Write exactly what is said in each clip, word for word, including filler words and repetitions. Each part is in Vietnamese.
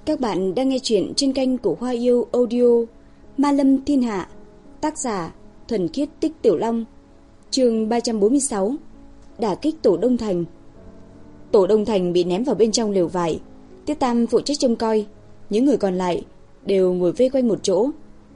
Các bạn đang nghe chuyện trên kênh của Hoa Yêu Audio. Ma Lâm Thiên Hạ. Tác giả Thuần Khiết Tích Tiểu Long. Chương ba trăm bốn mươi sáu. Đả kích Tổ Đông Thành. Tổ Đông Thành bị ném vào bên trong lều vải. Tiết Tam phụ trách trông coi. Những người còn lại đều ngồi vây quanh một chỗ.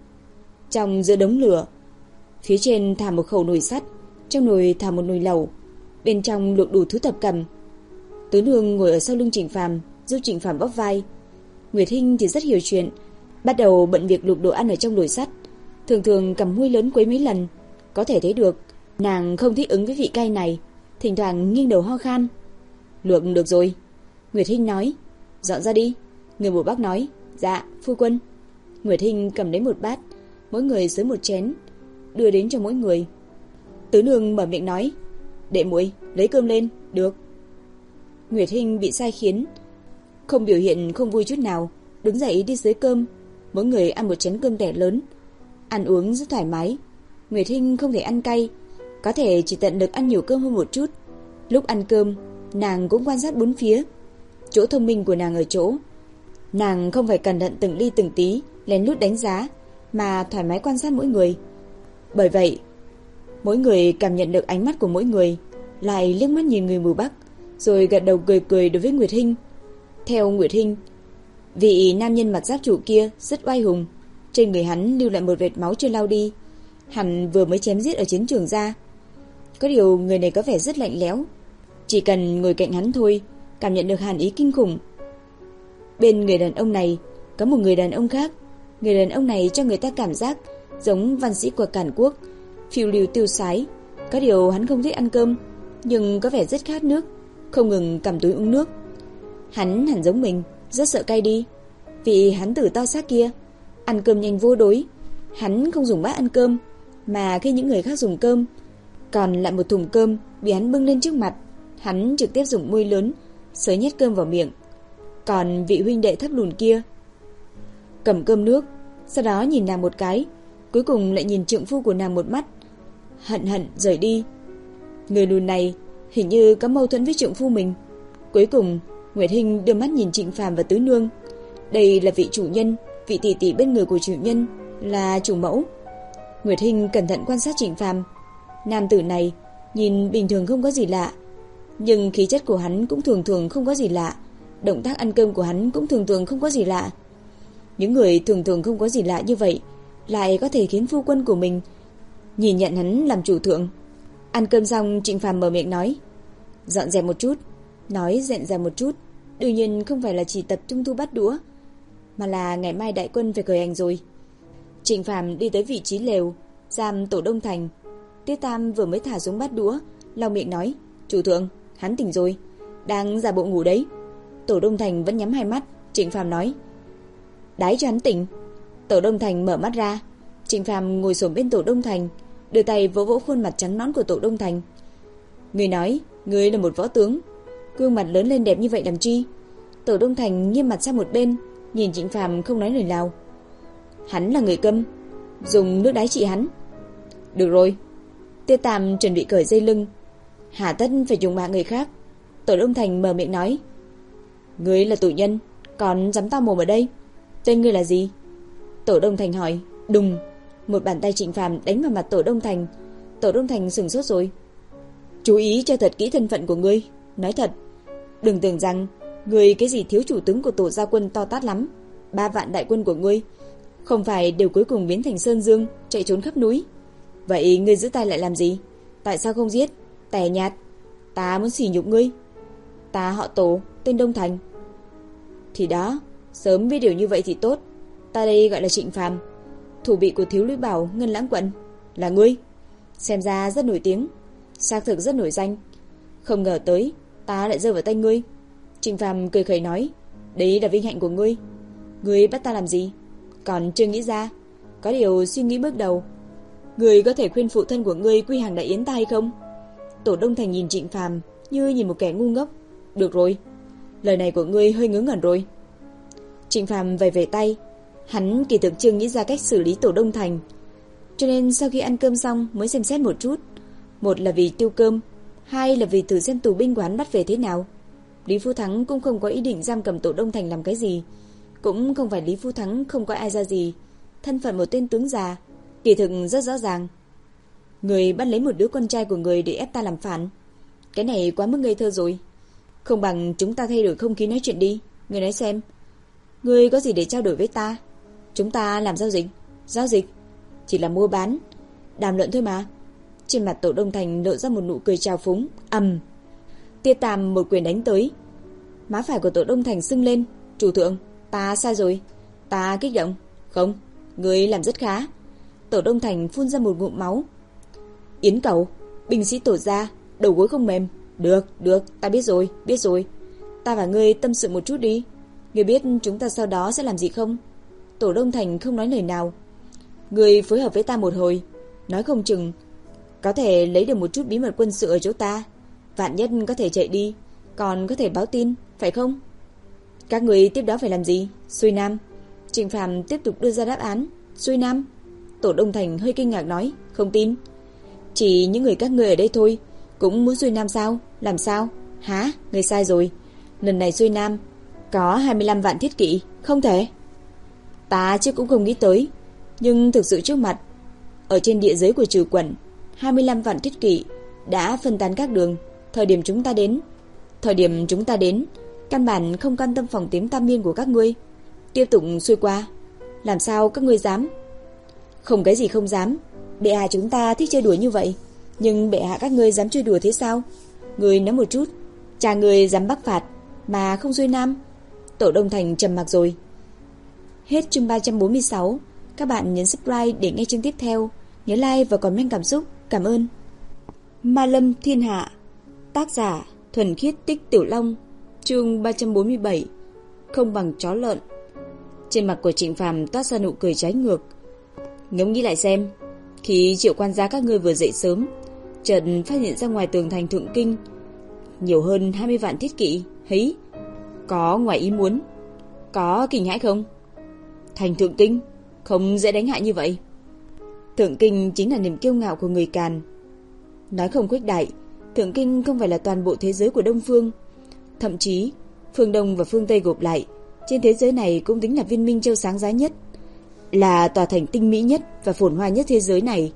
Trong giữa đống lửa, phía trên thả một khẩu nồi sắt, trong nồi thả một nồi lẩu, bên trong luộc đủ thứ thập cẩm. Tứ Nương ngồi ở sau lưng Trịnh Phàm, giúp Trịnh Phàm bóp vai. Nguyệt Hinh thì rất hiểu chuyện, bắt đầu bận việc luộc đồ ăn ở trong nồi sắt, thường thường cầm muôi lớn quấy mấy lần. Có thể thấy được nàng không thích ứng với vị cay này, thỉnh thoảng nghiêng đầu ho khan. Luộc được rồi, Nguyệt Hinh nói. Dọn ra đi. Người mùa Bắc nói. Dạ phu quân. Nguyệt Hinh cầm lấy một bát, mỗi người xới một chén, đưa đến cho mỗi người. Tứ Nương mở miệng nói. Đệ muội lấy cơm lên. Được. Nguyệt Hinh bị sai khiến, không biểu hiện không vui chút nào, đứng dậy đi xới cơm. Mỗi người ăn một chén cơm tẻ lớn, ăn uống rất thoải mái. Nguyệt Hinh không thể ăn cay, có thể chỉ tận lực ăn nhiều cơm hơn một chút. Lúc ăn cơm, nàng cũng quan sát bốn phía. Chỗ thông minh của nàng ở chỗ nàng không phải cẩn thận từng ly từng tí lén lút đánh giá, mà thoải mái quan sát mỗi người. Bởi vậy, mỗi người cảm nhận được ánh mắt của mỗi người, lại liếc mắt nhìn người mù Bắc, rồi gật đầu cười cười đối với Nguyệt Hinh. Theo Nguyệt Hinh, vị nam nhân mặt giáp trụ kia rất oai hùng, trên người hắn lưu lại một vệt máu chưa lau đi, hẳn vừa mới chém giết ở chiến trường ra. Có điều người này có vẻ rất lạnh lẽo, chỉ cần ngồi cạnh hắn thôi, cảm nhận được hàn ý kinh khủng. Bên người đàn ông này có một người đàn ông khác. Người đàn ông này cho người ta cảm giác giống văn sĩ của Càn Quốc, phiêu lưu tiêu sái. Có điều hắn không thích ăn cơm, nhưng có vẻ rất khát nước, không ngừng cầm túi uống nước. Hắn hẳn giống mình, rất sợ cay đi. Vì hắn tử to xác kia ăn cơm nhanh vô đối. Hắn không dùng bát ăn cơm, mà khi những người khác dùng cơm, còn lại một thùng cơm bị hắn bưng lên trước mặt, hắn trực tiếp dùng muôi lớn xới nhét cơm vào miệng. Còn vị huynh đệ thấp lùn kia cầm cơm nước, sau đó nhìn nàng một cái, cuối cùng lại nhìn trượng phu của nàng một mắt, hận hận rời đi. Người lùn này hình như có mâu thuẫn với trượng phu mình. Cuối cùng Nguyệt Hinh đưa mắt nhìn Trịnh Phàm và Tứ Nương. Đây là vị chủ nhân, vị tỷ tỷ bên người của chủ nhân, là chủ mẫu. Nguyệt Hinh cẩn thận quan sát Trịnh Phàm. Nam tử này nhìn bình thường không có gì lạ, nhưng khí chất của hắn cũng thường thường không có gì lạ, động tác ăn cơm của hắn cũng thường thường không có gì lạ. Những người thường thường không có gì lạ như vậy lại có thể khiến phu quân của mình nhìn nhận hắn làm chủ thượng. Ăn cơm xong, Trịnh Phàm mở miệng nói. Dọn dẹp một chút. Nói dẹn dẹp một chút, đương nhiên không phải là chỉ tập trung thu bát đũa, mà là ngày mai đại quân phải khởi hành rồi. Trịnh Phàm đi tới vị trí lều giam Tổ Đông Thành. Tiết Tam vừa mới thả xuống bát đũa, lau miệng nói. Chủ thượng, hắn tỉnh rồi, đang giả bộ ngủ đấy. Tổ Đông Thành vẫn nhắm hai mắt. Trịnh Phàm nói. Đái cho hắn tỉnh. Tổ Đông Thành mở mắt ra. Trịnh Phàm ngồi xổm bên Tổ Đông Thành, đưa tay vỗ vỗ khuôn mặt trắng nõn của Tổ Đông Thành. Người nói, người là một võ tướng, gương mặt lớn lên đẹp như vậy làm chi? Tổ Đông Thành nghiêm mặt sang một bên, nhìn Trịnh Phàm không nói lời nào. Hắn là người câm, dùng nước đáy trị hắn. Được rồi. Tiết Tam chuẩn bị cởi dây lưng. Hà tất phải dùng bạc người khác. Tổ Đông Thành mở miệng nói. Ngươi là tù nhân, còn dám to mồm ở đây? Tên ngươi là gì? Tổ Đông Thành hỏi. Đùng, một bàn tay Trịnh Phàm đánh vào mặt Tổ Đông Thành. Tổ Đông Thành sửng sốt rồi. Chú ý cho thật kỹ thân phận của ngươi. Nói thật, đừng tưởng rằng ngươi cái gì thiếu chủ tướng của Tổ gia quân to tát lắm. Ba vạn đại quân của ngươi không phải đều cuối cùng biến thành sơn dương, chạy trốn khắp núi. Vậy ngươi giữ tay lại làm gì? Tại sao không giết? Tẻ nhạt. Ta muốn sỉ nhục ngươi. Ta họ Tổ, tên Đông Thành. Thì đó, sớm biết điều như vậy thì tốt. Ta đây gọi là Trịnh Phàm, thủ bị của Thiếu Lũy Bảo Ngân Lãng quận. Là ngươi. Xem ra rất nổi tiếng, xác thực rất nổi danh. Không ngờ tới ta lại rơi vào tay ngươi. Trịnh Phàm cười khẩy nói. Đấy là vinh hạnh của ngươi. Ngươi bắt ta làm gì? Còn chưa nghĩ ra. Có điều suy nghĩ bước đầu. Ngươi có thể khuyên phụ thân của ngươi quy hàng đại yến ta hay không? Tổ Đông Thành nhìn Trịnh Phàm như nhìn một kẻ ngu ngốc. Được rồi, lời này của ngươi hơi ngớ ngẩn rồi. Trịnh Phàm vẫy vẫy tay. Hắn kỳ thực chưa nghĩ ra cách xử lý Tổ Đông Thành, cho nên sau khi ăn cơm xong mới xem xét một chút. Một là vì tiêu cơm, hai là vì thử xem tù binh của hắn bắt về thế nào. Lý Phú Thắng cũng không có ý định giam cầm Tổ Đông Thành làm cái gì. Cũng không phải Lý Phú Thắng không có ai ra gì. Thân phận một tên tướng già kỳ thực rất rõ ràng. Người bắt lấy một đứa con trai của người để ép ta làm phản, cái này quá mức ngây thơ rồi. Không bằng chúng ta thay đổi không khí nói chuyện đi. Người nói xem, người có gì để trao đổi với ta? Chúng ta làm giao dịch. Giao dịch? Chỉ là mua bán, đàm luận thôi mà. Trên mặt Tổ Đông Thành lộ ra một nụ cười trào phúng. Ầm. Tia Tam một quyền đánh tới. Má phải của Tổ Đông Thành sưng lên. Chủ thượng, ta sai rồi. Ta kích động. Không, người làm rất khá. Tổ Đông Thành phun ra một ngụm máu. Yến Cầu, binh sĩ Tổ gia, đầu gối không mềm. Được, được, ta biết rồi, biết rồi. Ta và ngươi tâm sự một chút đi. Ngươi biết chúng ta sau đó sẽ làm gì không? Tổ Đông Thành không nói lời nào. Ngươi phối hợp với ta một hồi, nói không chừng có thể lấy được một chút bí mật quân sự ở chỗ ta. Vạn nhất có thể chạy đi, còn có thể báo tin, phải không? Các người tiếp đó phải làm gì? Xuôi Nam. Trịnh Phàm tiếp tục đưa ra đáp án. Xuôi Nam. Tổ Đông Thành hơi kinh ngạc nói, không tin. Chỉ những người các ngươi ở đây thôi cũng muốn xuôi Nam sao? Làm sao? Hả? Người sai rồi. Lần này xuôi Nam có hai mươi lăm vạn thiết kỵ. Không thể. Ta trước cũng không nghĩ tới, nhưng thực sự trước mặt, ở trên địa giới của Trừ Quận, hai mươi lăm vạn thiết kỵ đã phân tán các đường. Thời điểm chúng ta đến, thời điểm chúng ta đến, căn bản không quan tâm phòng tím tam miên của các ngươi. Tiếp tục xuôi qua, làm sao các ngươi dám? Không cái gì không dám. Bệ hạ chúng ta thích chơi đùa như vậy, nhưng bệ hạ các ngươi dám chơi đùa thế sao? Ngươi nói một chút, cha ngươi dám bắc phạt mà không xuôi Nam. Tổ Đông Thành trầm mặc rồi. Hết chương ba trăm bốn mươi sáu. Các bạn nhấn subscribe để nghe chương tiếp theo. Nhớ like và comment cảm xúc. Cảm ơn. Ma Lâm Thiên Hạ. Tác giả Thuần Khiết Tích Tiểu Long. Chương ba trăm bốn mươi bảy. Không bằng chó lợn. Trên mặt của Trịnh Phàm toát ra nụ cười trái ngược. Ngẫm nghĩ lại xem, khi Triệu quan gia các ngươi vừa dậy sớm, chợt phát hiện ra ngoài tường thành Thượng Kinh nhiều hơn hai mươi vạn thiết kỵ, hí, có ngoài ý muốn, có kinh hãi không? Thành Thượng Kinh không dễ đánh hạ như vậy. Thượng Kinh chính là niềm kiêu ngạo của người Càn. Nói không khuếch đại, Thượng Kinh không phải là toàn bộ thế giới của Đông Phương, thậm chí phương Đông và phương Tây gộp lại, trên thế giới này cũng tính là Viên Minh Châu sáng giá nhất, là tòa thành tinh mỹ nhất và phồn hoa nhất thế giới này.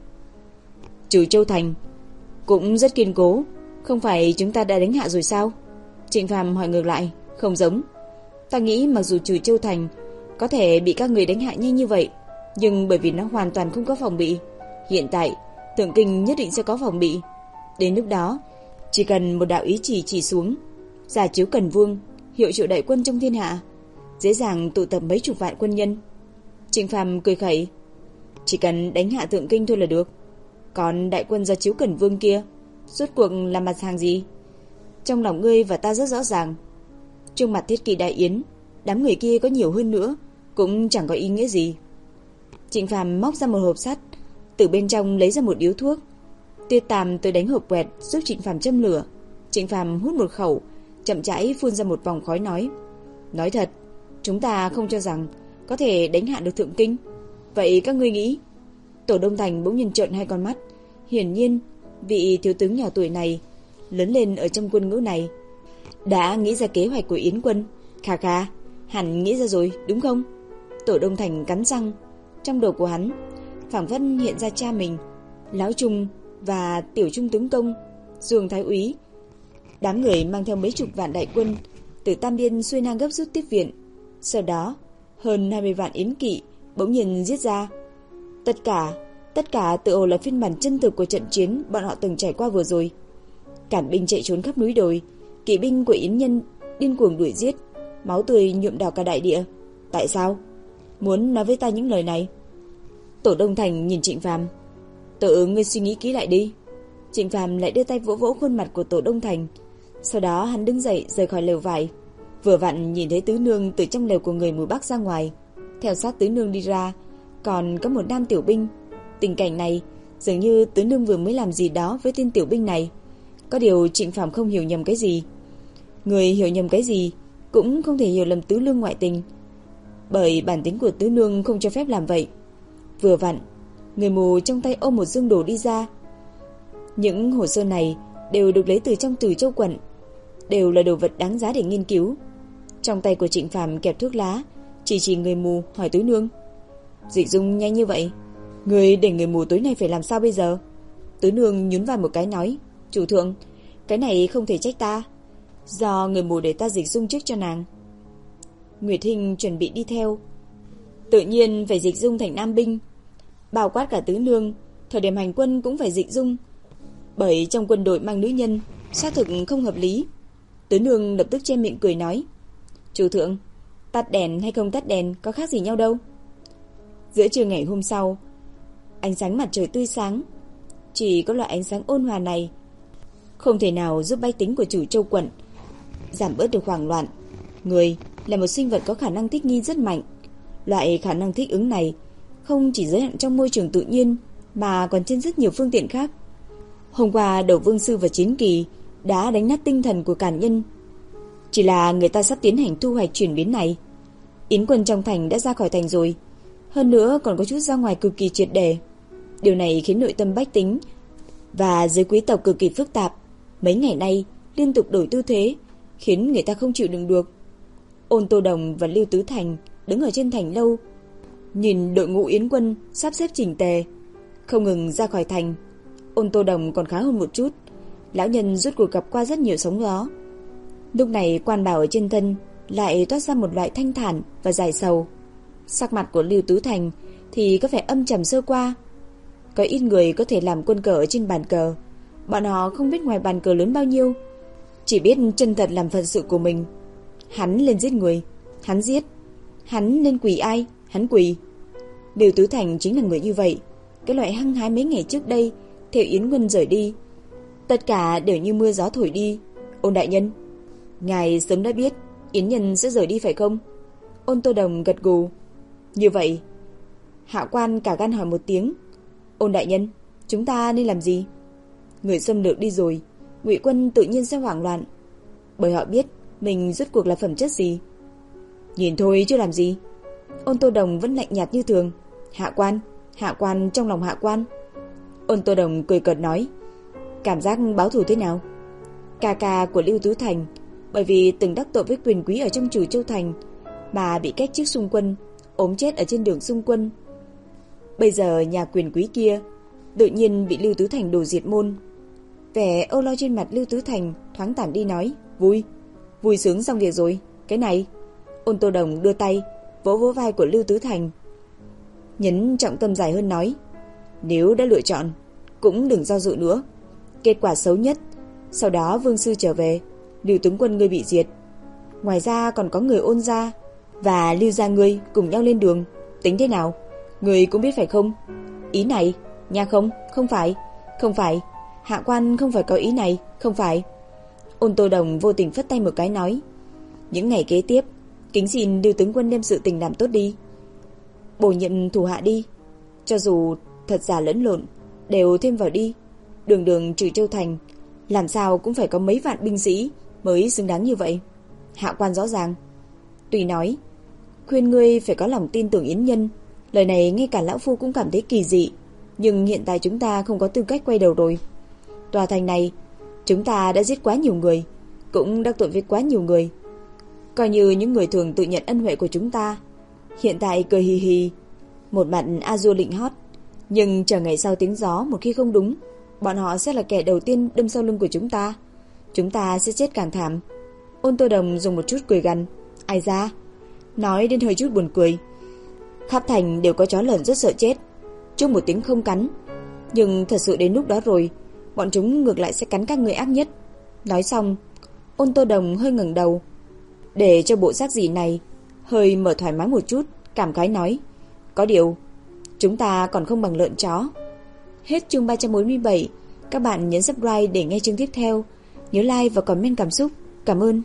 Trừ Châu thành cũng rất kiên cố, không phải chúng ta đã đánh hạ rồi sao? Trịnh Phàm hỏi ngược lại. Không giống. Ta nghĩ mặc dù Trừ Châu thành có thể bị các người đánh hạ nhanh như vậy, nhưng bởi vì nó hoàn toàn không có phòng bị. Hiện tại Thượng Kinh nhất định sẽ có phòng bị. Đến lúc đó, chỉ cần một đạo ý chỉ chỉ xuống, giả chiếu Cần Vương, hiệu triệu đại quân trong thiên hạ, dễ dàng tụ tập mấy chục vạn quân nhân. Trịnh Phàm cười khẩy. Chỉ cần đánh hạ Thượng Kinh thôi là được. Còn đại quân gia chiếu Cần Vương kia, rốt cuộc là mặt hàng gì? Trong lòng ngươi và ta rất rõ ràng. Trước mặt thiết kỵ đại yến, đám người kia có nhiều hơn nữa cũng chẳng có ý nghĩa gì. Trịnh Phàm móc ra một hộp sắt, từ bên trong lấy ra một điếu thuốc. Tuyết Tam tới đánh hộp quẹt giúp Trịnh Phàm châm lửa. Trịnh Phàm hút một khẩu, chậm rãi phun ra một vòng khói nói: Nói thật, chúng ta không cho rằng có thể đánh hạ được Thượng Kinh. Vậy các ngươi nghĩ? Tổ Đông Thành bỗng nhiên trợn hai con mắt. Hiển nhiên, vị thiếu tướng nhỏ tuổi này lớn lên ở trong quân ngũ này, đã nghĩ ra kế hoạch của Yến quân. Khà khà, hẳn nghĩ ra rồi, đúng không? Tổ Đông Thành cắn răng. Trong đầu của hắn phảng phất hiện ra cha mình, Lão Trung và Tiểu Trung tướng công, Dương Thái úy. Đám người mang theo mấy chục vạn đại quân từ Tam Biên xuôi Nam gấp rút tiếp viện. Sau đó, hơn hai mươi vạn yến kỵ bỗng nhiên giết ra. Tất cả, tất cả tự hồ là phiên bản chân thực của trận chiến bọn họ từng trải qua vừa rồi. Cản binh chạy trốn khắp núi đồi, kỵ binh của yến nhân điên cuồng đuổi giết, máu tươi nhuộm đỏ cả đại địa. Tại sao? Muốn nói với ta những lời này? Tổ Đông Thành nhìn Trịnh Phàm. Tự ngươi suy nghĩ kỹ lại đi. Trịnh Phàm lại đưa tay vỗ vỗ khuôn mặt của Tổ Đông Thành. Sau đó hắn đứng dậy rời khỏi lều vải. Vừa vặn nhìn thấy tứ nương từ trong lều của người mùi Bắc ra ngoài. Theo sát tứ nương đi ra, còn có một nam tiểu binh. Tình cảnh này dường như tứ nương vừa mới làm gì đó với tên tiểu binh này. Có điều Trịnh Phàm không hiểu nhầm cái gì. Người hiểu nhầm cái gì cũng không thể hiểu lầm tứ nương ngoại tình, bởi bản tính của tứ nương không cho phép làm vậy. Vừa vặn, người mù trong tay ôm một dương đồ đi ra. Những hồ sơ này đều được lấy từ trong Từ Châu quận, đều là đồ vật đáng giá để nghiên cứu. Trong tay của Trịnh Phàm kẹp thuốc lá, chỉ chỉ người mù hỏi Tứ Nương. Dịch Dung nhanh như vậy, người để người mù tối nay phải làm sao bây giờ? Tứ Nương nhún vai một cái nói, chủ thượng, cái này không thể trách ta, do người mù để ta dịch dung trước cho nàng. Nguyệt Hinh chuẩn bị đi theo, tự nhiên phải dịch dung thành nam binh, bao quát cả Tứ Nương, thời điểm hành quân cũng phải dịch dung, bởi trong quân đội mang nữ nhân xác thực không hợp lý. Tứ Nương lập tức che miệng cười nói, chủ thượng, tắt đèn hay không tắt đèn có khác gì nhau đâu. Giữa trưa ngày hôm sau, ánh sáng mặt trời tươi sáng, chỉ có loại ánh sáng ôn hòa này không thể nào giúp bách tính của Chủ Châu quận giảm bớt được hoảng loạn. Người là một sinh vật có khả năng thích nghi rất mạnh. Loại khả năng thích ứng này không chỉ giới hạn trong môi trường tự nhiên mà còn trên rất nhiều phương tiện khác. Hôm qua Đầu Vương Sư và Chiến Kỳ đã đánh nát tinh thần của càn nhân. Chỉ là người ta sắp tiến hành thu hoạch chuyển biến này. Yến quân trong thành đã ra khỏi thành rồi, hơn nữa còn có chút ra ngoài cực kỳ triệt để. Điều này khiến nội tâm bách tính và giới quý tộc cực kỳ phức tạp. Mấy ngày nay liên tục đổi tư thế, khiến người ta không chịu đựng được. Ôn Tô Đồng và Lưu Tứ Thành đứng ở trên thành lâu, nhìn đội ngũ yến quân sắp xếp chỉnh tề, không ngừng ra khỏi thành. Ôn Tô Đồng còn khá hơn một chút, lão nhân rốt cuộc gặp qua rất nhiều sóng gió. Lúc này quan bảo ở trên thân lại toát ra một loại thanh thản và giải sầu. Sắc mặt của Lưu Tứ Thành thì có vẻ âm trầm sơ qua. Có ít người có thể làm quân cờ ở trên bàn cờ, bọn họ không biết ngoài bàn cờ lớn bao nhiêu, chỉ biết chân thật làm phận sự của mình. Hắn lên giết người, hắn giết. Hắn lên quỳ ai, hắn quỳ. Lưu Tứ Thành chính là người như vậy. Cái loại hăng hái mấy ngày trước đây theo Yến quân rời đi, tất cả đều như mưa gió thổi đi. Ôn đại nhân, ngài sớm đã biết Yến nhân sẽ rời đi phải không? Ôn Tô Đồng gật gù. Như vậy. Hạ quan cả gan hỏi một tiếng, ôn đại nhân, chúng ta nên làm gì? Người xâm lược đi rồi, Ngụy quân tự nhiên sẽ hoảng loạn, bởi họ biết mình rốt cuộc là phẩm chất gì. Nhìn thôi chứ làm gì. Ôn Tô Đồng vẫn lạnh nhạt như thường. Hạ quan, hạ quan trong lòng hạ quan. Ôn Tô Đồng cười cợt nói, cảm giác báo thù thế nào? Ca ca của Lưu Tứ Thành bởi vì từng đắc tội với quyền quý ở trong Chủ Châu thành mà bị cách chức xung quân, ốm chết ở trên đường xung quân. Bây giờ nhà quyền quý kia tự nhiên bị Lưu Tứ Thành đổ diệt môn. Vẻ âu lo trên mặt Lưu Tứ Thành thoáng tản đi nói, vui, vui sướng xong việc rồi. Cái này. Ôn Tô Đồng đưa tay vỗ vỗ vai của Lưu Tứ Thành, nhấn trọng tâm dài hơn nói, nếu đã lựa chọn cũng đừng do dự nữa. Kết quả xấu nhất, sau đó Vương Sư trở về, Lưu tướng quân ngươi bị diệt. Ngoài ra còn có người Ôn gia và Lưu gia ngươi cùng nhau lên đường. Tính thế nào? Ngươi cũng biết phải không? Ý này, nha không, không phải, không phải. Hạ quan không phải có ý này, không phải. Ôn Tô Đồng vô tình phất tay một cái nói, những ngày kế tiếp, kính xin Lưu tướng quân đem sự tình làm tốt đi, bổ nhiệm thủ hạ đi, cho dù thật giả lẫn lộn đều thêm vào đi. Đường đường Trừ Châu thành làm sao cũng phải có mấy vạn binh sĩ mới xứng đáng như vậy. Hạ quan rõ ràng. Tùy nói, khuyên ngươi phải có lòng tin tưởng Yến nhân. Lời này ngay cả lão phu cũng cảm thấy kỳ dị, nhưng hiện tại chúng ta không có tư cách quay đầu rồi. Tòa thành này chúng ta đã giết quá nhiều người, cũng đắc tội với quá nhiều người, coi như những người thường tự nhận ân huệ của chúng ta hiện tại cười hì hì, một mặt a dua lịnh hót, nhưng chờ ngày sau tiếng gió một khi không đúng, bọn họ sẽ là kẻ đầu tiên đâm sau lưng của chúng ta. Chúng ta sẽ chết càng thảm. Ôn Tô Đồng dùng một chút cười gằn, ai da, nói đến hơi chút buồn cười. Khắp thành đều có chó lợn rất sợ chết, chung một tiếng không cắn, nhưng thật sự đến lúc đó rồi, bọn chúng ngược lại sẽ cắn các người ác nhất. Nói xong, Ôn Tô Đồng hơi ngẩng đầu, để cho bộ xác gì này hơi mở thoải mái một chút, cảm khái nói, có điều chúng ta còn không bằng lợn chó. Hết chương ba trăm bốn mươi bảy. Các bạn nhấn subscribe để nghe chương tiếp theo. Nhớ like và comment cảm xúc. Cảm ơn.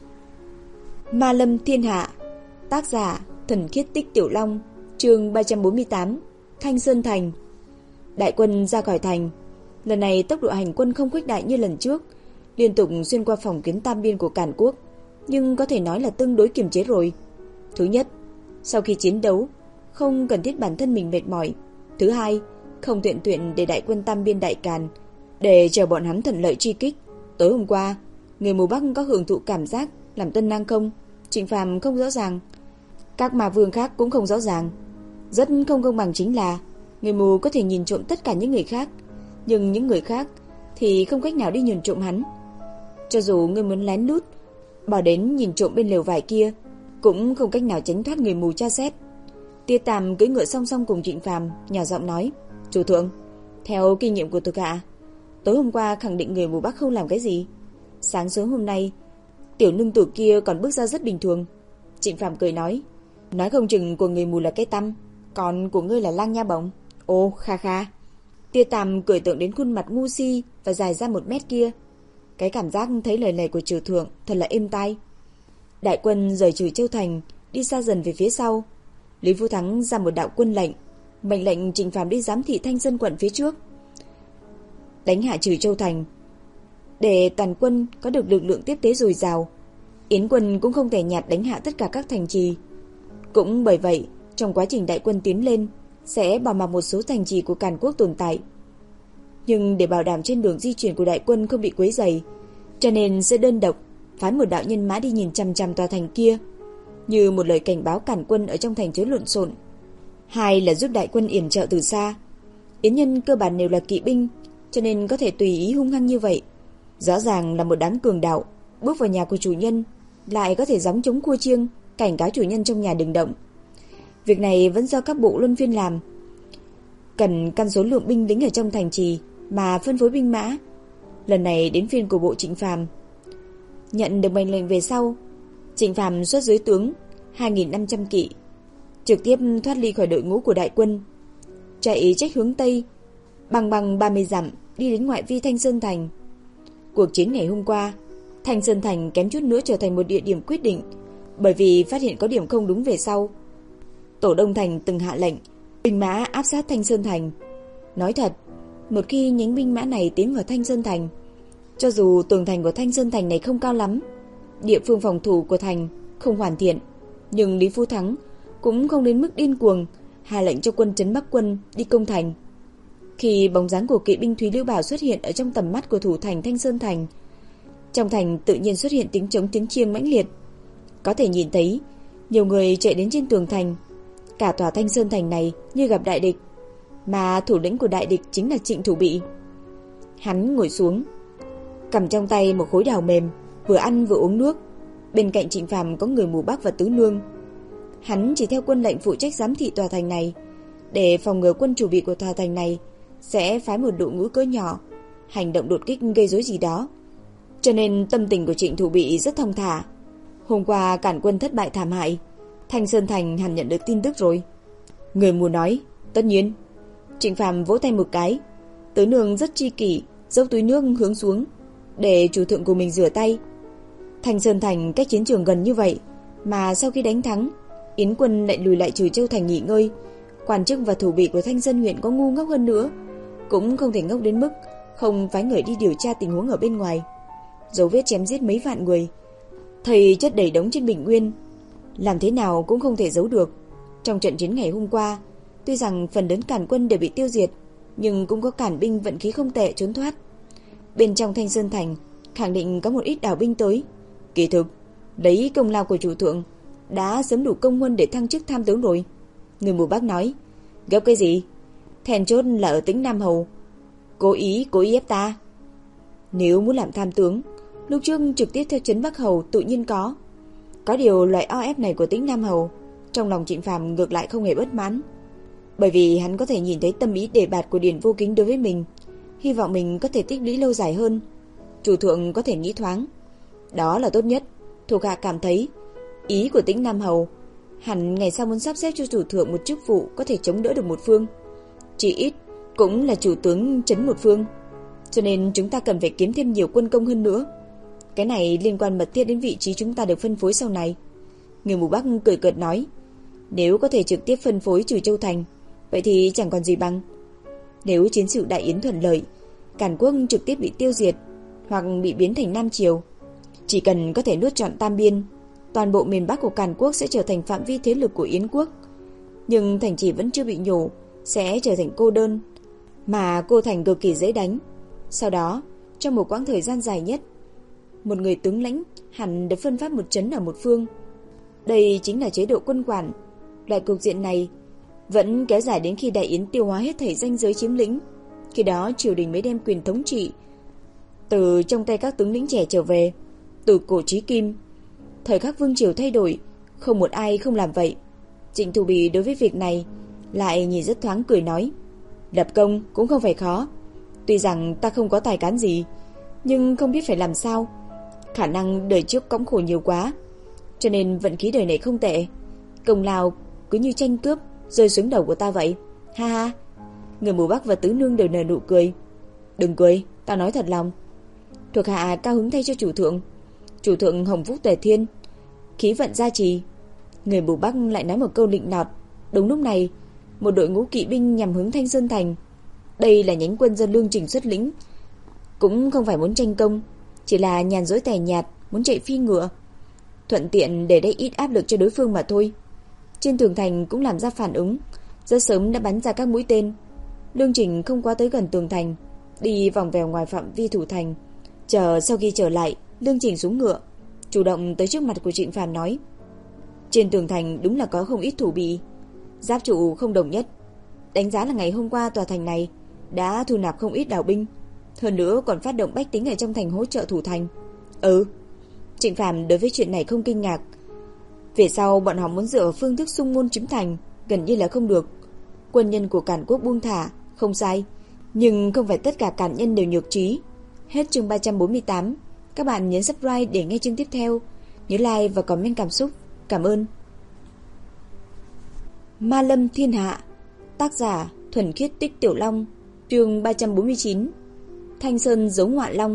Ma Lâm Thiên Hạ. Tác giả Thần Khiết Tích Tiểu Long. Chương ba trăm bốn mươi tám. Thanh Sơn Thành. Đại quân ra khỏi thành. Lần này tốc độ hành quân không khuếch đại như lần trước, liên tục xuyên qua phòng tuyến tam biên của Càn Quốc, nhưng có thể nói là tương đối kiềm chế rồi. Thứ nhất, sau khi chiến đấu không cần thiết bản thân mình mệt mỏi. Thứ hai, không tuyển tuyển để đại quân tam biên đại Càn để chờ bọn hắn thuận lợi truy kích. Tối hôm qua, người mù Bắc có hưởng thụ cảm giác làm tân lang không? Trịnh Phàm không rõ ràng. Các ma vương khác cũng không rõ ràng. Rất không công bằng chính là người mù có thể nhìn trộm tất cả những người khác, nhưng những người khác thì không cách nào đi nhìn trộm hắn. Cho dù ngươi muốn lén lút bỏ đến nhìn trộm bên lều vải kia, cũng không cách nào tránh thoát người mù tra xét. Tia Tàm cưỡi ngựa song song cùng Trịnh Phàm, nhỏ giọng nói: "Chủ thượng, theo kinh nghiệm của thuộc hạ, tối hôm qua khẳng định người mù Bắc không làm cái gì. Sáng sớm hôm nay, tiểu nương tử kia còn bước ra rất bình thường." Trịnh Phàm cười nói: "Nói không chừng của người mù là cái tăm, còn của ngươi là lang nha bổng." Ô, kha kha. Tia Tàm cười tượng đến khuôn mặt ngu si và dài ra một mét kia. Cái cảm giác thấy lời này của Trừ thượng thật là êm tai. Đại quân rời Trừ Châu thành, đi xa dần về phía sau. Lý Phú Thắng ra một đạo quân lệnh, mệnh lệnh Trịnh Phàm đi giám thị Thanh Sơn quận phía trước, đánh hạ Trừ Châu thành, để toàn quân có được lực lượng tiếp tế dồi dào. Yến quân cũng không thể nhạt đánh hạ tất cả các thành trì. Cũng bởi vậy, trong quá trình đại quân tiến lên, sẽ bỏ mặc một số thành trì của Càn Quốc tồn tại. Nhưng để bảo đảm trên đường di chuyển của đại quân không bị quấy rầy, cho nên sẽ đơn độc phái một đạo nhân mã đi nhìn chằm chằm tòa thành kia, như một lời cảnh báo cản quân ở trong thành chớ lộn xộn. Hai là giúp đại quân yểm trợ từ xa. Yến nhân cơ bản đều là kỵ binh, cho nên có thể tùy ý hung hăng như vậy. Rõ ràng là một đám cường đạo bước vào nhà của chủ nhân, lại có thể gióng chống cua chiêng cảnh cáo chủ nhân trong nhà đừng động. Việc này vẫn do các bộ luân phiên làm, cần căn số lượng binh lính ở trong thành trì mà phân phối binh mã. Lần này đến phiên của bộ Trịnh Phàm. Nhận được mệnh lệnh về sau, Trịnh Phàm xuất dưới tướng hai nghìn năm trăm kỵ, trực tiếp thoát ly khỏi đội ngũ của đại quân, chạy trách hướng tây, bằng bằng ba mươi dặm đi đến ngoại vi Thanh Sơn thành. Cuộc chiến ngày hôm qua, Thanh Sơn thành kém chút nữa trở thành một địa điểm quyết định, bởi vì phát hiện có điểm không đúng về sau. Tổ Đông thành từng hạ lệnh binh mã áp sát Thanh Sơn thành. Nói thật, một khi nhánh binh mã này tiến vào Thanh Sơn thành, cho dù tường thành của Thanh Sơn thành này không cao lắm, địa phương phòng thủ của thành không hoàn thiện, nhưng Lý Phú Thắng cũng không đến mức điên cuồng hạ lệnh cho quân trấn Bắc quân đi công thành. Khi bóng dáng của kỵ binh Thúy Liễu Bảo xuất hiện ở trong tầm mắt của thủ thành Thanh Sơn thành, trong thành tự nhiên xuất hiện tiếng trống tiếng chiêng mãnh liệt. Có thể nhìn thấy nhiều người chạy đến trên tường thành. Cả tòa Thanh Sơn thành này như gặp đại địch, mà thủ lĩnh của đại địch chính là Trịnh Thủ Bị. Hắn ngồi xuống, cầm trong tay một khối đào mềm, vừa ăn vừa uống nước. Bên cạnh Trịnh Phàm có người mù Bắc và tứ nương. Hắn chỉ theo quân lệnh phụ trách giám thị tòa thành này, để phòng ngừa quân chủ bị của tòa thành này sẽ phái một đội ngũ cỡ nhỏ hành động đột kích gây rối gì đó. Cho nên tâm tình của Trịnh Thủ Bị rất thong thả. Hôm qua cản quân thất bại thảm hại, Thanh Sơn thành hẳn nhận được tin tức rồi. Người mù nói: "Tất nhiên." Trịnh Phàm vỗ tay một cái. Tứ nương rất chi kỷ, dốc túi nước hướng xuống để chủ thượng của mình rửa tay. Thanh Sơn thành cách chiến trường gần như vậy, mà sau khi đánh thắng, Yến quân lại lùi lại Trừ Châu thành nghỉ ngơi. Quan chức và thủ bị của Thanh Sơn huyện có ngu ngốc hơn nữa, cũng không thể ngốc đến mức không phái người đi điều tra tình huống ở bên ngoài. Dấu vết chém giết mấy vạn người, thầy chất đầy đống trên bình nguyên, làm thế nào cũng không thể giấu được. Trong trận chiến ngày hôm qua, tuy rằng phần lớn cản quân đều bị tiêu diệt, nhưng cũng có cản binh vận khí không tệ trốn thoát. Bên trong Thanh Sơn thành khẳng định có một ít đảo binh tới. Kỳ thực, lấy công lao của chủ thượng đã sớm đủ công huân để thăng chức tham tướng rồi. Người mù Bắc nói: "Gấp cái gì? Then chốt là ở Tĩnh Nam Hầu cố ý cố ý ép ta. Nếu muốn làm tham tướng, lúc trước trực tiếp theo trấn Bắc Hầu tự nhiên có. Có điều loại o ép này của Tĩnh Nam Hầu, trong lòng Trịnh Phàm ngược lại không hề bất mãn, bởi vì hắn có thể nhìn thấy tâm ý đề bạt của Điền Vô Kính đối với mình, hy vọng mình có thể tích lũy lâu dài hơn. Chủ thượng có thể nghĩ thoáng, đó là tốt nhất. Thuộc hạ cảm thấy ý của Tĩnh Nam Hầu hẳn ngày sau muốn sắp xếp cho chủ thượng một chức vụ có thể chống đỡ được một phương, chỉ ít cũng là chủ tướng trấn một phương, cho nên chúng ta cần phải kiếm thêm nhiều quân công hơn nữa. Cái này liên quan mật thiết đến vị trí chúng ta được phân phối sau này." Người mù Bắc cười cợt nói: "Nếu có thể trực tiếp phân phối Trừ Châu thành, vậy thì chẳng còn gì bằng. Nếu chiến sự Đại Yến thuận lợi, Càn Quốc trực tiếp bị tiêu diệt hoặc bị biến thành Nam Triều, chỉ cần có thể nuốt trọn Tam Biên, toàn bộ miền Bắc của Càn Quốc sẽ trở thành phạm vi thế lực của Yến quốc. Nhưng thành trì vẫn chưa bị nhổ, sẽ trở thành cô đơn, mà cô thành cực kỳ dễ đánh. Sau đó, trong một quãng thời gian dài nhất, một người tướng lãnh hẳn được phân phát một trấn ở một phương. Đây chính là chế độ quân quản. Loại cục diện này vẫn kéo dài đến khi Đại Yến tiêu hóa hết thảy ranh giới chiếm lĩnh. Khi đó triều đình mới đem quyền thống trị từ trong tay các tướng lĩnh trẻ trở về. Từ cổ chí kim, thời khắc vương triều thay đổi, không một ai không làm vậy. Trịnh Thủ Bỉ đối với việc này lại nhìn rất thoáng, cười nói: lập công cũng không phải khó. Tuy rằng ta không có tài cán gì, nhưng không biết phải làm sao. Khả năng đời trước cõng khổ nhiều quá, cho nên vận khí đời này không tệ. Công lao cứ như tranh cướp rơi xuống đầu của ta vậy. Ha ha. Người mù Bắc và tứ nương đều nở nụ cười. Đừng cười, ta nói thật lòng. Thuộc hạ cao hứng thay cho chủ thượng. Chủ thượng hồng phúc tuệ thiên, khí vận gia trì. Người mù Bắc lại nói một câu nịnh nọt. Đúng lúc này, một đội ngũ kỵ binh nhằm hướng Thanh Sơn thành. Đây là nhánh quân do Lương Trình xuất lĩnh, cũng không phải muốn tranh công, chỉ là nhàn rỗi tẻ nhạt, muốn chạy phi ngựa, thuận tiện để đây ít áp lực cho đối phương mà thôi. Trên tường thành cũng làm ra phản ứng, rất sớm đã bắn ra các mũi tên. Lương Trình không quá tới gần tường thành, đi vòng vèo ngoài phạm vi thủ thành. Chờ sau khi trở lại, Lương Trình xuống ngựa, chủ động tới trước mặt của Trịnh Phàm nói: trên tường thành đúng là có không ít thủ bị, giáp trụ không đồng nhất. Đánh giá là ngày hôm qua tòa thành này đã thu nạp không ít đào binh, hơn nữa còn phát động bách tính ở trong thành hỗ trợ thủ thành. Ừ, Trịnh Phàm đối với chuyện này không kinh ngạc. Về sau bọn họ muốn dựa vào phương thức xung môn chiếm thành gần như là không được. Quân nhân của Càn Quốc buông thả, không sai, nhưng không phải tất cả càn nhân đều nhược trí. Hết chương ba trăm bốn mươi tám. Các bạn nhấn subscribe để nghe chương tiếp theo. Nhớ like và comment cảm xúc. Cảm ơn. Ma Lâm Thiên Hạ, tác giả Thuần Khiết Tích Tiểu Long, chương ba trăm bốn mươi chín. Thanh Sơn giấu Ngoại Long.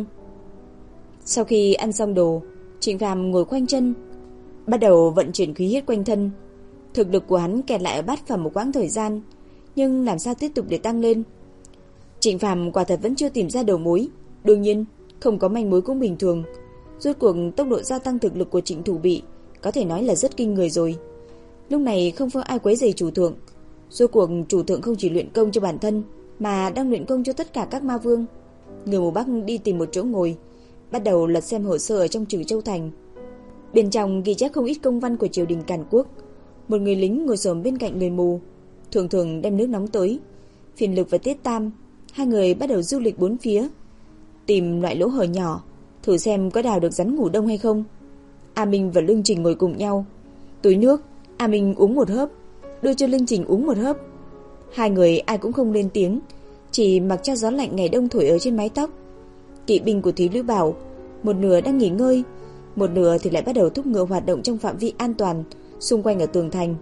Sau khi ăn xong đồ, Trịnh Phàm ngồi khoanh chân, bắt đầu vận chuyển khí huyết quanh thân. Thực lực của hắn kẹt lại ở bát phẩm một quãng thời gian, nhưng làm sao tiếp tục để tăng lên? Trịnh Phàm quả thật vẫn chưa tìm ra đầu mối. Đương nhiên, không có manh mối cũng bình thường. Rốt cuộc tốc độ gia tăng thực lực của Trịnh Thủ Bỉ có thể nói là rất kinh người rồi. Lúc này không có ai quấy rầy chủ thượng. Rốt cuộc chủ thượng không chỉ luyện công cho bản thân, mà đang luyện công cho tất cả các ma vương. Người mù Bắc đi tìm một chỗ ngồi, bắt đầu lật xem hồ sơ ở trong Trừ Châu thành. Bên trong ghi chép không ít công văn của triều đình Càn Quốc. Một người lính ngồi xổm bên cạnh người mù, thường thường đem nước nóng tới. Phiền Lực và Tiết Tam, hai người bắt đầu du lịch bốn phía, tìm loại lỗ hở nhỏ, thử xem có đào được rắn ngủ đông hay không. A Minh và Lương Trình ngồi cùng nhau. Túi nước, A Minh uống một hớp, đưa cho Lương Trình uống một hớp. Hai người ai cũng không lên tiếng, chỉ mặc cho gió lạnh ngày đông thổi ở trên mái tóc. Kỵ binh của Thúy Lữ Bảo một nửa đang nghỉ ngơi, một nửa thì lại bắt đầu thúc ngựa hoạt động trong phạm vi an toàn xung quanh ở tường thành.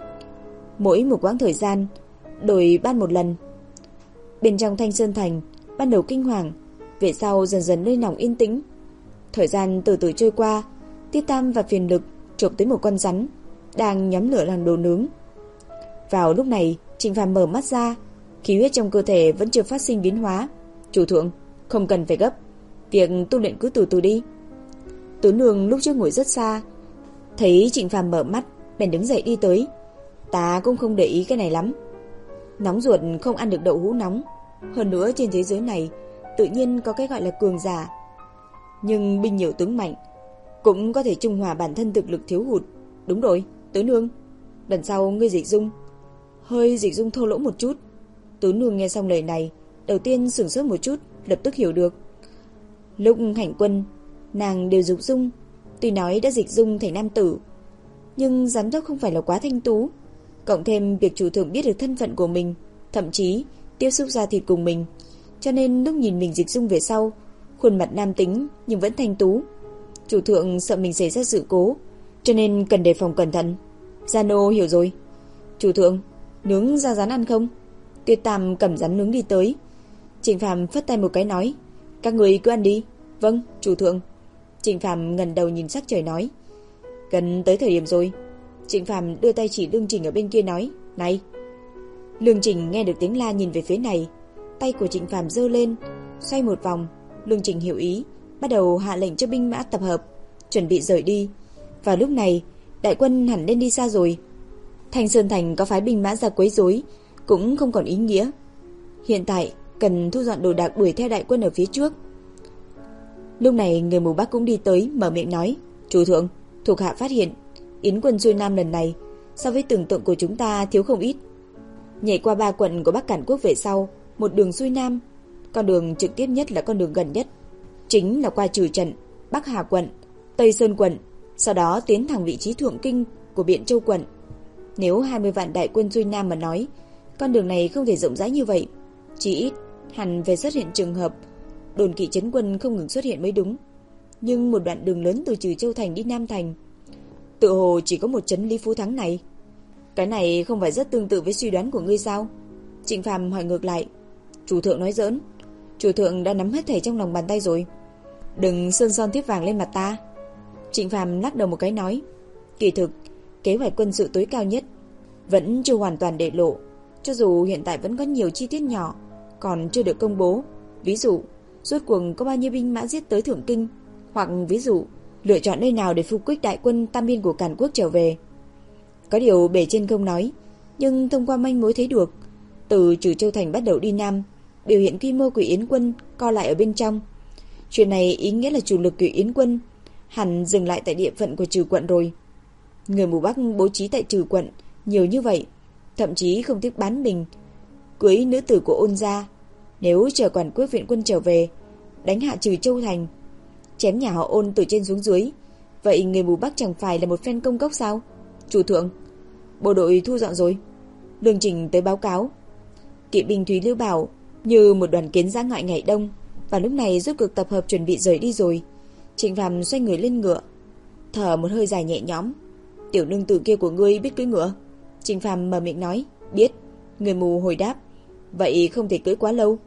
Mỗi một quãng thời gian đổi ban một lần. Bên trong Thanh Sơn thành ban đầu kinh hoàng, về sau dần dần nơi nòng yên tĩnh. Thời gian từ từ trôi qua, Tiết Tam và Phiền Lực chộp tới một con rắn đang nhóm lửa làm đồ nướng. Vào lúc này, Trịnh Phàm mở mắt ra, khí huyết trong cơ thể vẫn chưa phát sinh biến hóa. Chủ thượng, không cần phải gấp, việc tu luyện cứ từ từ đi. Tứ nương lúc trước ngồi rất xa, thấy Trịnh Phàm mở mắt, bèn đứng dậy đi tới. Ta cũng không để ý cái này lắm. Nóng ruột không ăn được đậu hũ nóng. Hơn nữa trên thế giới này tự nhiên có cái gọi là cường giả, nhưng binh nhiều tướng mạnh cũng có thể trung hòa bản thân thực lực thiếu hụt. Đúng rồi, Tứ nương, lần sau ngươi dịch dung hơi dịch dung thô lỗ một chút. Tứ nương nghe xong lời này, đầu tiên sửng sốt một chút, lập tức hiểu được. Lúc hành quân, nàng đều dịch dung. Tuy nói đã dịch dung thành nam tử, nhưng giám đốc không phải là quá thanh tú. Cộng thêm việc chủ thượng biết được thân phận của mình, thậm chí tiếp xúc da thịt cùng mình, cho nên lúc nhìn mình dịch dung về sau, khuôn mặt nam tính nhưng vẫn thanh tú. Chủ thượng sợ mình xảy ra sự cố, cho nên cần đề phòng cẩn thận. Gia nô hiểu rồi. Chủ thượng, nướng da rắn ăn không? Tiết Tam cầm rắn nướng đi tới. Trịnh Phàm phất tay một cái nói: các người cứ ăn đi. Vâng, chủ thượng. Trịnh Phàm ngẩng đầu nhìn sắc trời nói: gần tới thời điểm rồi. Trịnh Phàm đưa tay chỉ Lương Trình ở bên kia nói: này. Lương Trình nghe được tiếng la nhìn về phía này, tay của Trịnh Phàm giơ lên, xoay một vòng. Lương Trình hiểu ý, bắt đầu hạ lệnh cho binh mã tập hợp, chuẩn bị rời đi. Vào lúc này, đại quân hẳn nên đi xa rồi. Thanh Sơn thành có phái binh mã ra quấy rối cũng không còn ý nghĩa. Hiện tại cần thu dọn đồ đạc đuổi theo đại quân ở phía trước. Lúc này người mù Bắc cũng đi tới, mở miệng nói: chủ thượng, thuộc hạ phát hiện Yến quân xuôi nam lần này so với tưởng tượng của chúng ta thiếu không ít. Nhảy qua ba quận của Bắc Cản Quốc về sau, một đường xuôi nam, con đường trực tiếp nhất là con đường gần nhất, chính là qua Trừ Trận, Bắc Hà quận, Tây Sơn quận, sau đó tiến thẳng vị trí thượng kinh của Biện Châu quận. Nếu hai mươi vạn đại quân xuôi nam mà nói, con đường này không thể rộng rãi như vậy, chỉ ít hẳn về xuất hiện trường hợp đồn kỵ trấn quân không ngừng xuất hiện mới đúng. Nhưng một đoạn đường lớn từ Trừ Châu thành đi Nam thành, tự hồ chỉ có một trấn Lý Phú Thắng này. Cái này không phải rất tương tự với suy đoán của ngươi sao? Trịnh Phàm hỏi ngược lại. Chủ thượng nói giỡn, chủ thượng đã nắm hết thảy trong lòng bàn tay rồi. Đừng sơn son thiếp vàng lên mặt ta. Trịnh Phàm lắc đầu một cái nói, kỳ thực kế hoạch quân sự tối cao nhất vẫn chưa hoàn toàn để lộ, cho dù hiện tại vẫn có nhiều chi tiết nhỏ còn chưa được công bố. Ví dụ, rốt cuộc có bao nhiêu binh mã giết tới Thượng Kinh, hoặc ví dụ, lựa chọn nơi nào để phục kích đại quân tam biên của Càn Quốc trở về. Có điều bề trên không nói, nhưng thông qua manh mối thấy được, từ Trừ Châu thành bắt đầu đi Nam, biểu hiện quy mô của Yến quân co lại ở bên trong. Chuyện này ý nghĩa là chủ lực của Yến quân hẳn dừng lại tại địa phận của Trừ quận rồi. Người mù Bắc bố trí tại Trừ quận nhiều như vậy, thậm chí không tiếc bán mình, cưới nữ tử của Ôn gia. Nếu chờ Càn Quốc viện quân trở về, đánh hạ Trừ Châu thành, chém nhà họ Ôn từ trên xuống dưới, vậy người mù Bắc chẳng phải là một phen công cốc sao? Chủ thượng, bộ đội thu dọn rồi. Lương Trình tới báo cáo. Kỵ binh Thúy Lưu Bảo như một đoàn kiến dã ngoại ngày đông, và lúc này rốt cuộc tập hợp chuẩn bị rời đi rồi. Trịnh Phàm xoay người lên ngựa, thở một hơi dài nhẹ nhõm. Tiểu nương tử kia của ngươi biết cưỡi ngựa? Trịnh Phàm mở miệng nói. Biết. Người mù hồi đáp. Vậy không thể cưỡi quá lâu.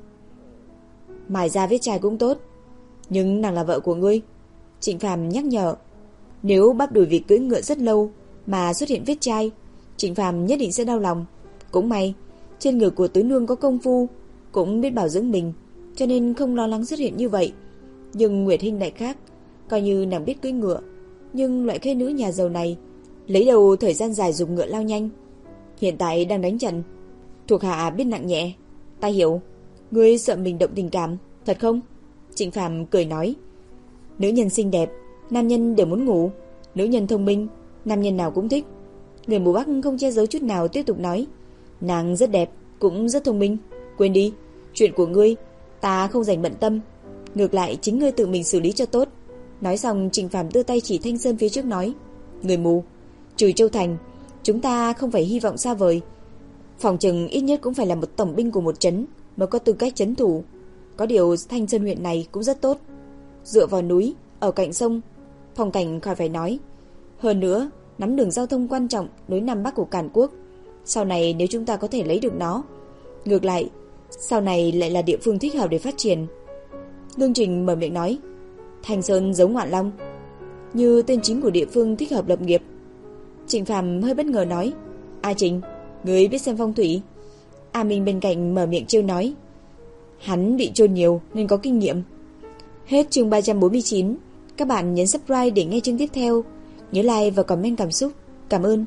Mài ra vết chai cũng tốt, nhưng nàng là vợ của ngươi. Trịnh Phàm nhắc nhở. Nếu bắp đùi việc cưỡi ngựa rất lâu mà xuất hiện vết chai, Trịnh Phàm nhất định sẽ đau lòng. Cũng may trên người của tứ nương có công phu, cũng biết bảo dưỡng mình, cho nên không lo lắng xuất hiện như vậy. Nhưng Nguyệt Hinh lại khác, coi như nàng biết cưỡi ngựa, nhưng loại khê nữ nhà giàu này lấy đâu thời gian dài dùng ngựa lao nhanh. Hiện tại đang đánh trận, thuộc hạ biết nặng nhẹ. Ta hiểu, ngươi sợ mình động tình cảm, thật không? Trịnh Phàm cười nói. Nữ nhân xinh đẹp, nam nhân đều muốn ngủ. Nữ nhân thông minh, nam nhân nào cũng thích. Người mù Bắc không che giấu chút nào tiếp tục nói. Nàng rất đẹp, cũng rất thông minh. Quên đi, chuyện của ngươi ta không dành bận tâm, ngược lại chính ngươi tự mình xử lý cho tốt. Nói xong Trịnh Phàm đưa tay chỉ Thanh Sơn phía trước nói. Người mù, Trừ Châu thành chúng ta không phải hy vọng xa vời, phòng chừng ít nhất cũng phải là một tổng binh của một trấn mới có tư cách trấn thủ. Có điều Thanh Sơn huyện này cũng rất tốt, dựa vào núi, ở cạnh sông, phong cảnh khỏi phải nói. Hơn nữa nắm đường giao thông quan trọng nối Nam Bắc của Càn Quốc. Sau này nếu chúng ta có thể lấy được nó, ngược lại sau này lại là địa phương thích hợp để phát triển. Lương Trình mở miệng nói. Thanh Sơn giống Ngoạn Long, như tên chính của địa phương thích hợp lập nghiệp. Trịnh Phàm hơi bất ngờ nói. A Trình, ngươi biết xem phong thủy? A Minh bên cạnh mở miệng trêu nói. Hắn bị chôn nhiều nên có kinh nghiệm. Hết chương ba trăm bốn mươi chín. Các bạn nhấn subscribe để nghe chương tiếp theo. Nhớ like và comment cảm xúc. Cảm ơn.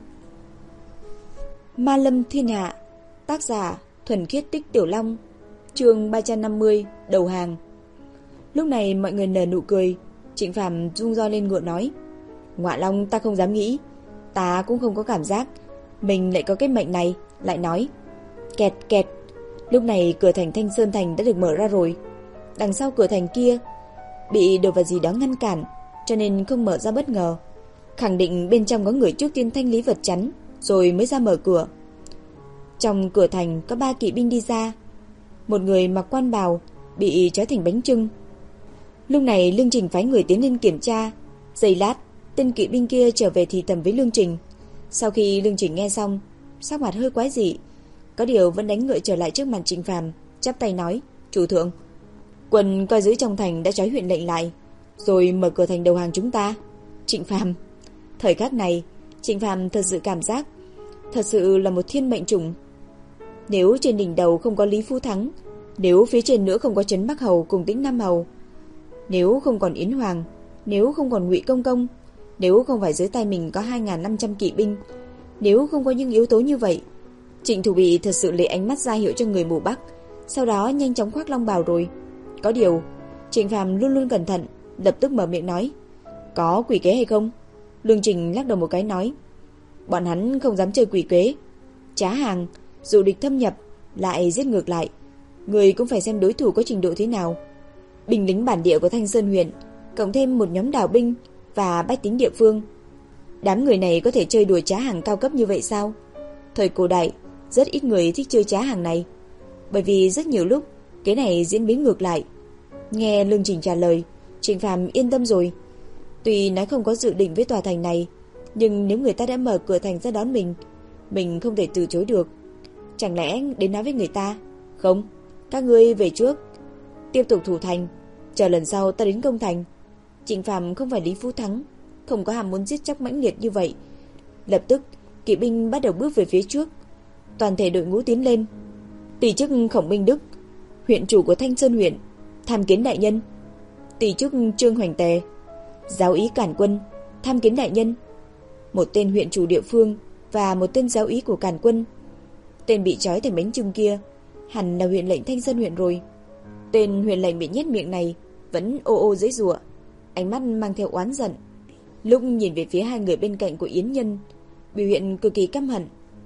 Ma Lâm Thiên Hạ. Tác giả Thuần Khiết Tích Tiểu Long. Chương ba trăm năm mươi. Đầu hàng. Lúc này mọi người nở nụ cười. Trịnh Phàm rung roi lên ngựa nói. Ngoạn Long ta không dám nghĩ, ta cũng không có cảm giác mình lại có cái mệnh này. Lại nói. Kẹt kẹt. Lúc này cửa thành Thanh Sơn thành đã được mở ra rồi. Đằng sau cửa thành kia bị đồ vật gì đó ngăn cản, cho nên không mở ra bất ngờ. Khẳng định bên trong có người trước tiên thanh lý vật chắn rồi mới ra mở cửa. Trong cửa thành có ba kỵ binh đi ra. Một người mặc quan bào bị trói thành bánh chưng. Lúc này Lương Trình phái người tiến lên kiểm tra. Giây lát tên kỵ binh kia trở về thì thầm với Lương Trình. Sau khi Lương Trình nghe xong, sắc mặt hơi quái dị, có điều vẫn đánh ngựa trở lại trước mặt Trịnh Phàm, chắp tay nói. Chủ thượng, quân coi giữ trong thành đã trói huyện lệnh lại, rồi mở cửa thành đầu hàng chúng ta. Trịnh Phàm, thời khắc này Trịnh Phàm thật sự cảm giác thật sự là một thiên mệnh chủng. Nếu trên đỉnh đầu không có Lý Phú Thắng, nếu phía trên nữa không có Trấn Bắc Hầu cùng Tĩnh Nam Hầu, nếu không còn Yến Hoàng, nếu không còn Ngụy Công Công, nếu không phải dưới tay mình có hai nghìn năm trăm kỵ binh, nếu không có những yếu tố như vậy, Trịnh Thủ Bị thật sự lấy ánh mắt ra hiệu cho người mù Bắc, sau đó nhanh chóng khoác long bào rồi. Có điều Trịnh Phàm luôn luôn cẩn thận, lập tức mở miệng nói. Có quỷ kế hay không? Lương Trình lắc đầu một cái nói, bọn hắn không dám chơi quỷ kế, trá hàng, dụ địch thâm nhập, lại giết ngược lại. Người cũng phải xem đối thủ có trình độ thế nào. Binh lính bản địa của Thanh Sơn huyện, cộng thêm một nhóm đào binh và bách tính địa phương. Đám người này có thể chơi đùa trá hàng cao cấp như vậy sao? Thời cổ đại, rất ít người thích chơi trá hàng này, bởi vì rất nhiều lúc cái này diễn biến ngược lại. Nghe Lương Trình trả lời, Trịnh Phàm yên tâm rồi. Tuy nói không có dự định với tòa thành này, nhưng nếu người ta đã mở cửa thành ra đón mình, mình không thể từ chối được. Chẳng lẽ đến nói với người ta, không, các ngươi về trước, tiếp tục thủ thành, chờ lần sau ta đến công thành. Trịnh Phàm không phải Lý Phú Thắng, không có ham muốn giết chóc mãnh liệt như vậy. Lập tức, kỵ binh bắt đầu bước về phía trước, toàn thể đội ngũ tiến lên. Tỷ chức Khổng Minh Đức, huyện chủ của Thanh Sơn huyện, tham kiến đại nhân. Tỷ chức Trương Hoành Tề, giáo ý cản quân, tham kiến đại nhân. Một tên huyện chủ địa phương và một tên giáo ý của cản quân. Tên bị trói thành bánh chưng kia hẳn là huyện lệnh Thanh Sơn huyện rồi. Tên huyện lệnh bị nhét miệng này vẫn ô ô giãy giụa, ánh mắt mang theo oán giận. Lúc nhìn về phía hai người bên cạnh của Yến Nhân, biểu hiện cực kỳ căm hận.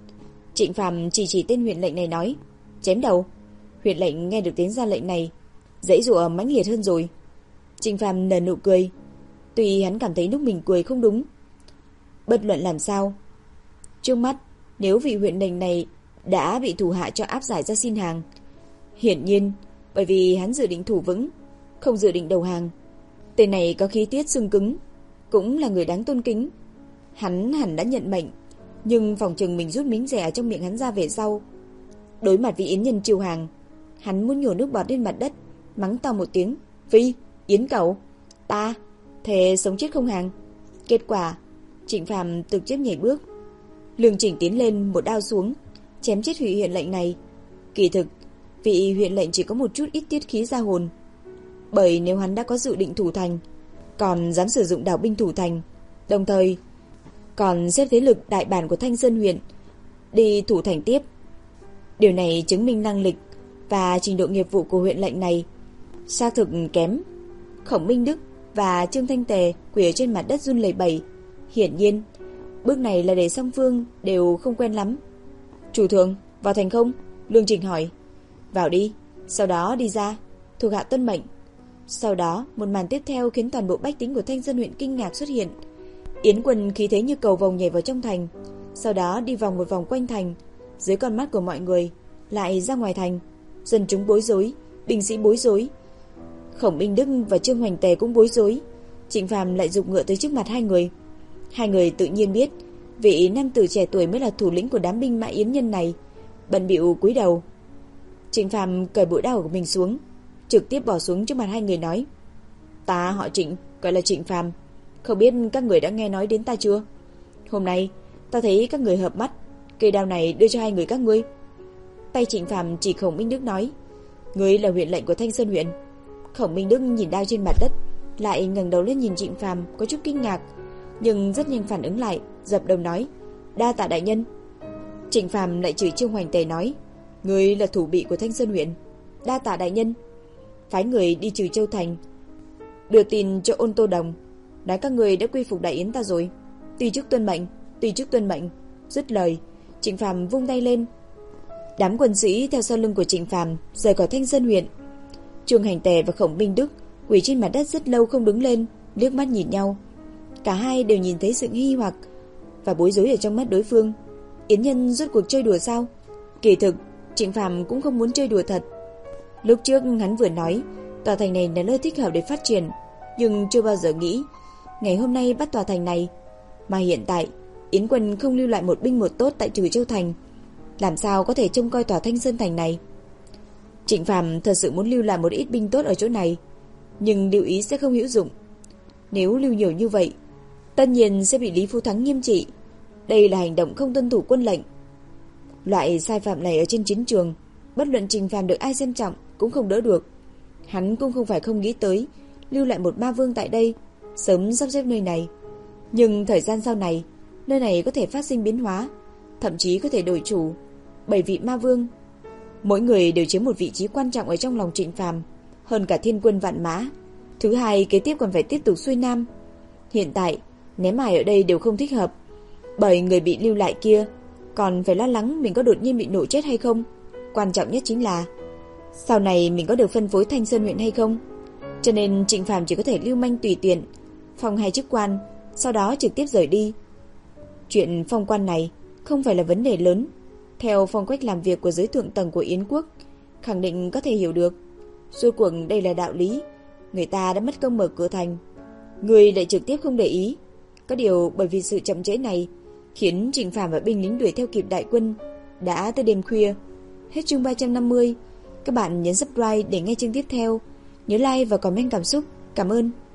Trịnh Phàm chỉ chỉ tên huyện lệnh này nói, chém đầu. Huyện lệnh nghe được tiếng ra lệnh này, giãy giụa mãnh liệt hơn rồi. Trịnh Phàm nở nụ cười, tuy hắn cảm thấy lúc mình cười không đúng. Bất luận làm sao, trước mắt nếu vị huyện lệnh này đã bị thủ hạ cho áp giải ra xin hàng, hiển nhiên bởi vì hắn dự định thủ vững, không dự định đầu hàng. Tên này có khí tiết xương cứng, cũng là người đáng tôn kính. Hắn hẳn đã nhận mệnh, nhưng phòng chừng mình rút miếng rẻ trong miệng hắn ra về sau. Đối mặt với Yến Nhân chiêu hàng, hắn muốn nhổ nước bọt lên mặt đất, mắng to một tiếng, Phi, Yến cậu, ta thề sống chết không hàng. Kết quả, Trịnh Phàm trực tiếp nhảy bước. Lương Trình tiến lên một đao xuống, chém chết vị huyện lệnh này. Kỳ thực, vị huyện lệnh chỉ có một chút ít tiết khí ra hồn. Bởi nếu hắn đã có dự định thủ thành, còn dám sử dụng đào binh thủ thành, đồng thời còn xếp thế lực đại bản của Thanh Sơn huyện đi thủ thành tiếp, điều này chứng minh năng lực và trình độ nghiệp vụ của huyện lệnh này xác thực kém. Khổng Minh Đức và Trương Thanh Tề quỳ ở trên mặt đất run lẩy bẩy. Hiển nhiên, bước này là để song phương đều không quen lắm. Chủ thượng, vào thành không? Lương Trình hỏi. Vào đi, sau đó đi ra, thuộc hạ tuân mệnh. Sau đó, một màn tiếp theo khiến toàn bộ bách tính của Thanh Sơn huyện kinh ngạc xuất hiện. Yến quân khí thế như cầu vồng nhảy vào trong thành, sau đó đi vòng một vòng quanh thành, dưới con mắt của mọi người lại ra ngoài thành. Dân chúng bối rối, binh sĩ bối rối, Khổng Minh Đức và Trương Hoành Tề cũng bối rối. Trịnh Phàm lại giục ngựa tới trước mặt hai người. Hai người tự nhiên biết vị nam tử trẻ tuổi mới là thủ lĩnh của đám binh mã Yến Nhân này, bần bịu cúi đầu. Trịnh Phàm cởi bội đao của mình xuống, trực tiếp bỏ xuống trước mặt hai người nói, ta họ Trịnh, gọi là Trịnh Phàm, không biết các người đã nghe nói đến ta chưa? Hôm nay ta thấy các người hợp mắt, cây đao này đưa cho hai người các ngươi. Tay Trịnh Phàm chỉ Khổng Minh Đức nói, ngươi là huyện lệnh của Thanh Sơn huyện. Khổng Minh Đức nhìn đao trên mặt đất, lại ngẩng đầu lên nhìn Trịnh Phàm có chút kinh ngạc, nhưng rất nhanh phản ứng lại, dập đầu nói, đa tạ đại nhân. Trịnh Phàm lại chửi Trương Hoành Tề nói, ngươi là thủ bị của Thanh Sơn huyện. Đa tạ đại nhân. Phái người đi Trừ Châu thành, đưa tin cho Ôn Tô Đồng, nói các người đã quy phục đại yến ta rồi. Tùy chức tuân mệnh, tùy chức tuân mệnh. Dứt lời, Trịnh Phàm vung tay lên. Đám quân sĩ theo sau lưng của Trịnh Phàm rời khỏi Thanh Sơn huyện. Trương Hành Tề và Khổng Minh Đức quỳ trên mặt đất rất lâu không đứng lên, liếc mắt nhìn nhau. Cả hai đều nhìn thấy sự nghi hoặc và bối rối ở trong mắt đối phương. Yến Nhân rốt cuộc chơi đùa sao? Kỳ thực, Trịnh Phàm cũng không muốn chơi đùa thật. Lúc trước hắn vừa nói tòa thành này là nơi thích hợp để phát triển, nhưng chưa bao giờ nghĩ ngày hôm nay bắt tòa thành này. Mà hiện tại Yến quân không lưu lại một binh một tốt tại Trừ Châu thành, làm sao có thể trông coi tòa Thanh Sơn thành này? Trịnh Phàm thật sự muốn lưu lại một ít binh tốt ở chỗ này, nhưng lưu ý sẽ không hữu dụng. Nếu lưu nhiều như vậy, tất nhiên sẽ bị Lý Phú Thắng nghiêm trị. Đây là hành động không tuân thủ quân lệnh. Loại sai phạm này ở trên chiến trường, bất luận Trịnh Phàm được ai xem trọng cũng không đỡ được. Hắn cũng không phải không nghĩ tới lưu lại một ma vương tại đây, sớm sắp xếp nơi này. Nhưng thời gian sau này, nơi này có thể phát sinh biến hóa, thậm chí có thể đổi chủ. Bảy vị ma vương, mỗi người đều chiếm một vị trí quan trọng ở trong lòng Trịnh Phàm, hơn cả thiên quân vạn mã. Thứ hai, kế tiếp còn phải tiếp tục xuôi nam. Hiện tại, Ném ai ở đây đều không thích hợp, bởi người bị lưu lại kia còn phải lo lắng mình có đột nhiên bị nổ chết hay không. Quan trọng nhất chính là sau này mình có được phân phối Thanh Sơn huyện hay không. Cho nên Trịnh Phàm chỉ có thể lưu manh tùy tiện, phong hai chức quan, sau đó trực tiếp rời đi. Chuyện phong quan này không phải là vấn đề lớn. Theo phong cách làm việc của giới thượng tầng của Yến quốc, khẳng định có thể hiểu được. Rốt cuộc đây là đạo lý. Người ta đã mất công mở cửa thành, người lại trực tiếp không để ý. Có điều bởi vì sự chậm trễ này khiến Trịnh Phàm và binh lính đuổi theo kịp đại quân đã tới đêm khuya. Hết chương ba trăm năm mươi. Các bạn nhấn subscribe để nghe chương tiếp theo. Nhớ like và comment cảm xúc. Cảm ơn.